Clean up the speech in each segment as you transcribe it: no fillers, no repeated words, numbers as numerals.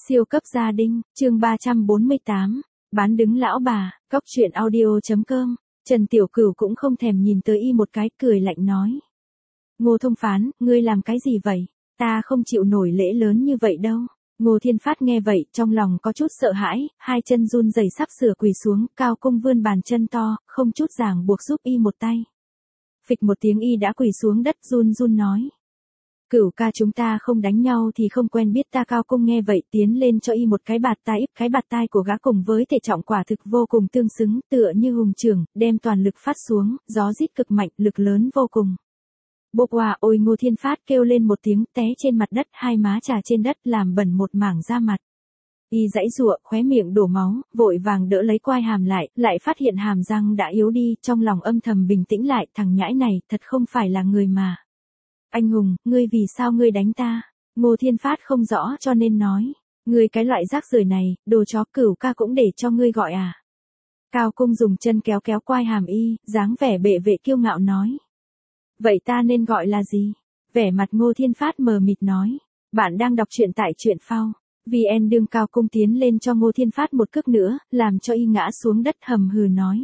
Siêu cấp gia đình, chương 348, bán đứng lão bà, cóc truyện audio.com, Trần Tiểu Cửu cũng không thèm nhìn tới y một cái, cười lạnh nói. Ngô Thông Phán, ngươi làm cái gì vậy? Ta không chịu nổi lễ lớn như vậy đâu. Ngô Thiên Phát nghe vậy, trong lòng có chút sợ hãi, hai chân run rẩy sắp sửa quỳ xuống, Cao Cung vươn bàn chân to, không chút ràng buộc giúp y một tay. Phịch một tiếng y đã quỳ xuống đất run run nói. Cửu ca chúng ta không đánh nhau thì không quen biết ta. Cao Cung nghe vậy tiến lên cho y một cái bạt tai, cái bạt tai của gã cùng với thể trọng quả thực vô cùng tương xứng, tựa như hùng trưởng, đem toàn lực phát xuống, gió rít cực mạnh, lực lớn vô cùng. Bộp hòa, ôi Ngô Thiên Phát kêu lên một tiếng, té trên mặt đất, hai má trà trên đất làm bẩn một mảng da mặt. Y giãy giụa, khóe miệng đổ máu, vội vàng đỡ lấy quai hàm lại phát hiện hàm răng đã yếu đi, trong lòng âm thầm bình tĩnh lại, thằng nhãi này thật không phải là người mà. Anh hùng, ngươi vì sao ngươi đánh ta? Ngô Thiên Phát không rõ cho nên nói. Ngươi cái loại rác rưởi này, đồ chó, Cửu ca cũng để cho ngươi gọi à? Cao Cung dùng chân kéo kéo quai hàm y, dáng vẻ bệ vệ kiêu ngạo nói. Vậy ta nên gọi là gì? Vẻ mặt Ngô Thiên Phát mờ mịt nói. Bạn đang đọc truyện tại truyện phao. VN đương. Cao Cung tiến lên cho Ngô Thiên Phát một cước nữa, làm cho y ngã xuống đất hầm hừ nói.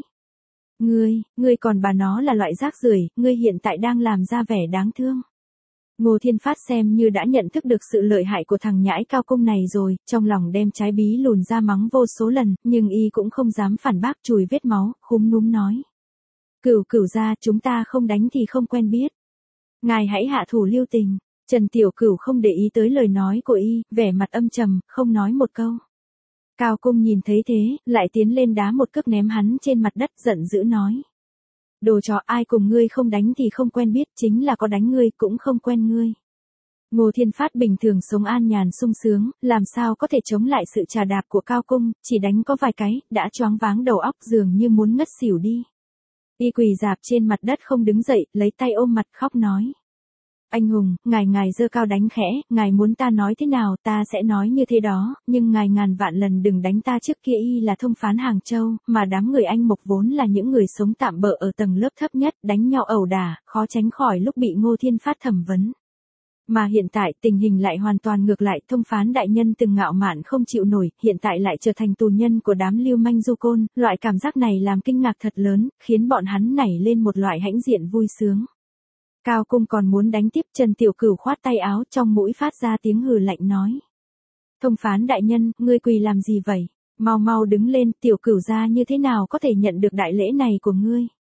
Ngươi còn bà nó là loại rác rưởi, ngươi hiện tại đang làm ra vẻ đáng thương. Ngô Thiên Phát xem như đã nhận thức được sự lợi hại của thằng nhãi Cao Cung này rồi, trong lòng đem trái bí lùn ra mắng vô số lần, nhưng y cũng không dám phản bác, chùi vết máu, khúm núm nói. Cửu gia, chúng ta không đánh thì không quen biết. Ngài hãy hạ thủ lưu tình. Trần Tiểu Cửu không để ý tới lời nói của y, vẻ mặt âm trầm, không nói một câu. Cao Cung nhìn thấy thế, lại tiến lên đá một cước ném hắn trên mặt đất, giận dữ nói. Đồ chó, ai cùng ngươi không đánh thì không quen biết, chính là có đánh ngươi cũng không quen ngươi. Ngô Thiên Phát bình thường sống an nhàn sung sướng, làm sao có thể chống lại sự trà đạp của Cao Cung, chỉ đánh có vài cái, đã choáng váng đầu óc dường như muốn ngất xỉu đi. Y quỳ rạp trên mặt đất không đứng dậy, lấy tay ôm mặt khóc nói. Anh hùng, ngài giơ cao đánh khẽ, ngài muốn ta nói thế nào ta sẽ nói như thế đó, nhưng ngài ngàn vạn lần đừng đánh ta. Trước kia y là thông phán Hàng Châu, mà đám người Anh Mộc vốn là những người sống tạm bợ ở tầng lớp thấp nhất, đánh nhau ẩu đả, khó tránh khỏi lúc bị Ngô Thiên Phát thẩm vấn. Mà hiện tại tình hình lại hoàn toàn ngược lại, thông phán đại nhân từng ngạo mạn không chịu nổi, hiện tại lại trở thành tù nhân của đám lưu manh du côn, loại cảm giác này làm kinh ngạc thật lớn, khiến bọn hắn nảy lên một loại hãnh diện vui sướng. Cao Cung còn muốn đánh tiếp, Trần Tiểu Cửu khoát tay áo, trong mũi phát ra tiếng hừ lạnh nói. Thông phán đại nhân, ngươi quỳ làm gì vậy? Mau đứng lên, Tiểu Cửu gia như thế nào có thể nhận được đại lễ này của ngươi?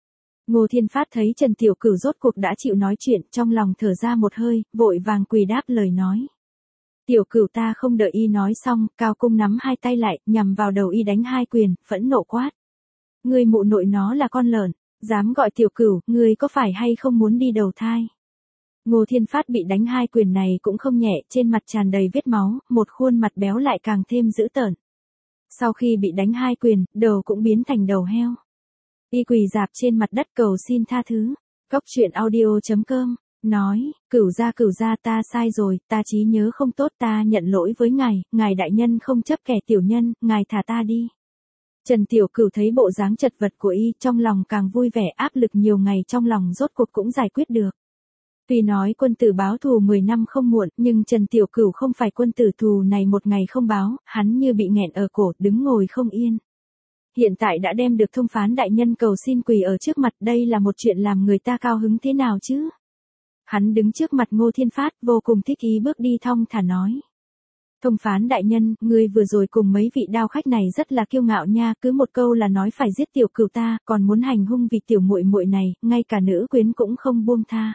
Ngô Thiên Phát thấy Trần Tiểu Cửu rốt cuộc đã chịu nói chuyện, trong lòng thở ra một hơi, vội vàng quỳ đáp lời nói. Tiểu Cửu ta không đợi y nói xong, Cao Cung nắm hai tay lại, nhằm vào đầu y đánh hai quyền, phẫn nộ quát. Ngươi mụ nội nó là con lợn. Dám gọi Tiểu Cửu, ngươi có phải hay không muốn đi đầu thai? Ngô Thiên Phát bị đánh hai quyền này cũng không nhẹ, trên mặt tràn đầy vết máu, một khuôn mặt béo lại càng thêm dữ tợn. Sau khi bị đánh hai quyền, đầu cũng biến thành đầu heo. Y quỳ rạp trên mặt đất cầu xin tha thứ. Cóc truyện audio.com, nói, Cửu gia ta sai rồi, ta trí nhớ không tốt, ta nhận lỗi với ngài đại nhân không chấp kẻ tiểu nhân, ngài thả ta đi. Trần Tiểu Cửu thấy bộ dáng chật vật của y, trong lòng càng vui vẻ, áp lực nhiều ngày trong lòng rốt cuộc cũng giải quyết được. Tuy nói quân tử báo thù 10 năm không muộn, nhưng Trần Tiểu Cửu không phải quân tử, thù này một ngày không báo, hắn như bị nghẹn ở cổ, đứng ngồi không yên. Hiện tại đã đem được thông phán đại nhân cầu xin quỳ ở trước mặt, đây là một chuyện làm người ta cao hứng thế nào chứ? Hắn đứng trước mặt Ngô Thiên Phát, vô cùng thích ý bước đi thong thả nói. Thông phán đại nhân, ngươi vừa rồi cùng mấy vị đao khách này rất là kiêu ngạo nha, cứ một câu là nói phải giết Tiểu Cửu ta, còn muốn hành hung vì tiểu muội muội này, ngay cả nữ quyến cũng không buông tha.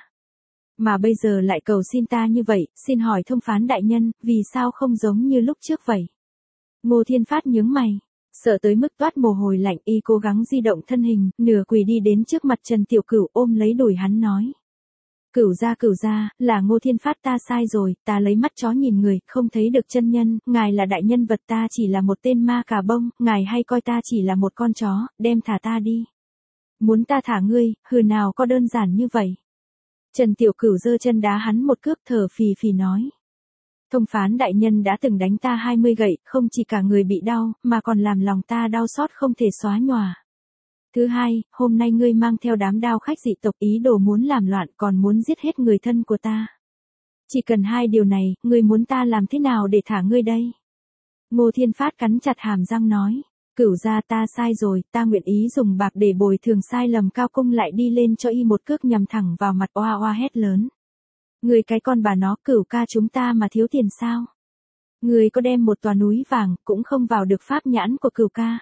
Mà bây giờ lại cầu xin ta như vậy, xin hỏi thông phán đại nhân, vì sao không giống như lúc trước vậy? Ngô Thiên Phát nhướng mày, sợ tới mức toát mồ hôi lạnh, y cố gắng di động thân hình, nửa quỳ đi đến trước mặt Trần Tiểu Cửu, ôm lấy đùi hắn nói. Cửu gia, là Ngô Thiên Phát ta sai rồi, ta lấy mắt chó nhìn người, không thấy được chân nhân, ngài là đại nhân vật, ta chỉ là một tên ma cà bông, ngài hay coi ta chỉ là một con chó, đem thả ta đi. Muốn ta thả ngươi, hừ nào có đơn giản như vậy. Trần Tiểu Cửu giơ chân đá hắn một cước, thở phì nói. Thông phán đại nhân đã từng đánh ta 20 gậy, không chỉ cả người bị đau, mà còn làm lòng ta đau xót không thể xóa nhòa. Thứ hai, hôm nay ngươi mang theo đám đao khách dị tộc, ý đồ muốn làm loạn, còn muốn giết hết người thân của ta. Chỉ cần hai điều này, ngươi muốn ta làm thế nào để thả ngươi đây? Ngô Thiên Phát cắn chặt hàm răng nói. Cửu gia ta sai rồi, ta nguyện ý dùng bạc để bồi thường sai lầm. Cao Cung lại đi lên cho y một cước nhằm thẳng vào mặt, oa oa hét lớn. Người cái con bà nó, Cửu ca chúng ta mà thiếu tiền sao? Người có đem một tòa núi vàng, cũng không vào được pháp nhãn của Cửu ca.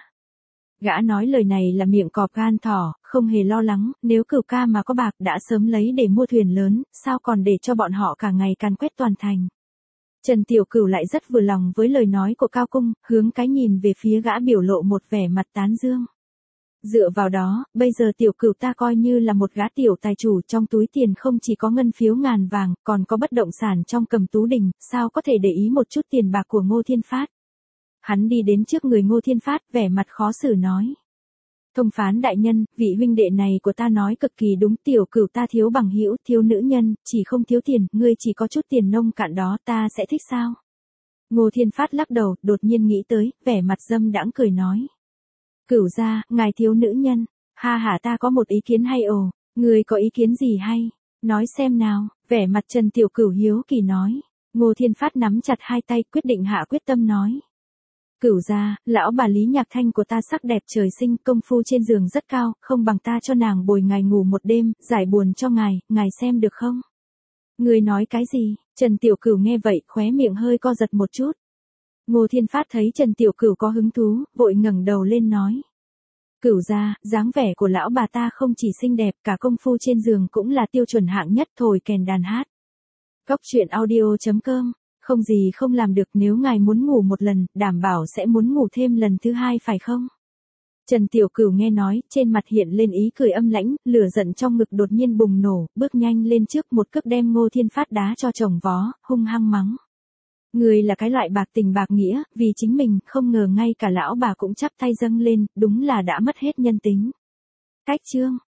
Gã nói lời này là miệng cọp gan thỏ, không hề lo lắng, nếu Cửu ca mà có bạc đã sớm lấy để mua thuyền lớn, sao còn để cho bọn họ cả ngày càn quét toàn thành. Trần Tiểu Cửu lại rất vừa lòng với lời nói của Cao Cung, hướng cái nhìn về phía gã biểu lộ một vẻ mặt tán dương. Dựa vào đó, bây giờ Tiểu Cửu ta coi như là một gã tiểu tài chủ, trong túi tiền không chỉ có ngân phiếu ngàn vàng, còn có bất động sản trong Cầm Tú Đình, sao có thể để ý một chút tiền bạc của Ngô Thiên Phát. Hắn đi đến trước người Ngô Thiên Phát, vẻ mặt khó xử nói. Thông phán đại nhân, vị huynh đệ này của ta nói cực kỳ đúng, Tiểu Cửu ta thiếu bằng hữu, thiếu nữ nhân, chỉ không thiếu tiền, ngươi chỉ có chút tiền nông cạn đó, ta sẽ thích sao? Ngô Thiên Phát lắc đầu, đột nhiên nghĩ tới, vẻ mặt dâm đãng cười nói. Cửu gia, ngài thiếu nữ nhân, ha hả ta có một ý kiến hay ồ, ngươi có ý kiến gì hay? Nói xem nào, vẻ mặt Trần Tiểu Cửu hiếu kỳ nói. Ngô Thiên Phát nắm chặt hai tay, quyết định hạ quyết tâm nói. Cửu gia, lão bà Lý Nhạc Thanh của ta sắc đẹp trời sinh, công phu trên giường rất cao, không bằng ta cho nàng bồi ngài ngủ một đêm, giải buồn cho ngài xem được không? Ngươi nói cái gì? Trần Tiểu Cửu nghe vậy, khóe miệng hơi co giật một chút. Ngô Thiên Phát thấy Trần Tiểu Cửu có hứng thú, vội ngẩng đầu lên nói. Cửu gia, dáng vẻ của lão bà ta không chỉ xinh đẹp, cả công phu trên giường cũng là tiêu chuẩn hạng nhất, thổi kèn đàn hát. Cóc truyện audio.com, không gì không làm được, nếu ngài muốn ngủ một lần, đảm bảo sẽ muốn ngủ thêm lần thứ hai phải không? Trần Tiểu Cửu nghe nói, trên mặt hiện lên ý cười âm lãnh, lửa giận trong ngực đột nhiên bùng nổ, bước nhanh lên trước một cước đem Ngô Thiên Phát đá cho chồng vó, hung hăng mắng. Người là cái loại bạc tình bạc nghĩa, vì chính mình, không ngờ ngay cả lão bà cũng chắp tay dâng lên, đúng là đã mất hết nhân tính. Cách chương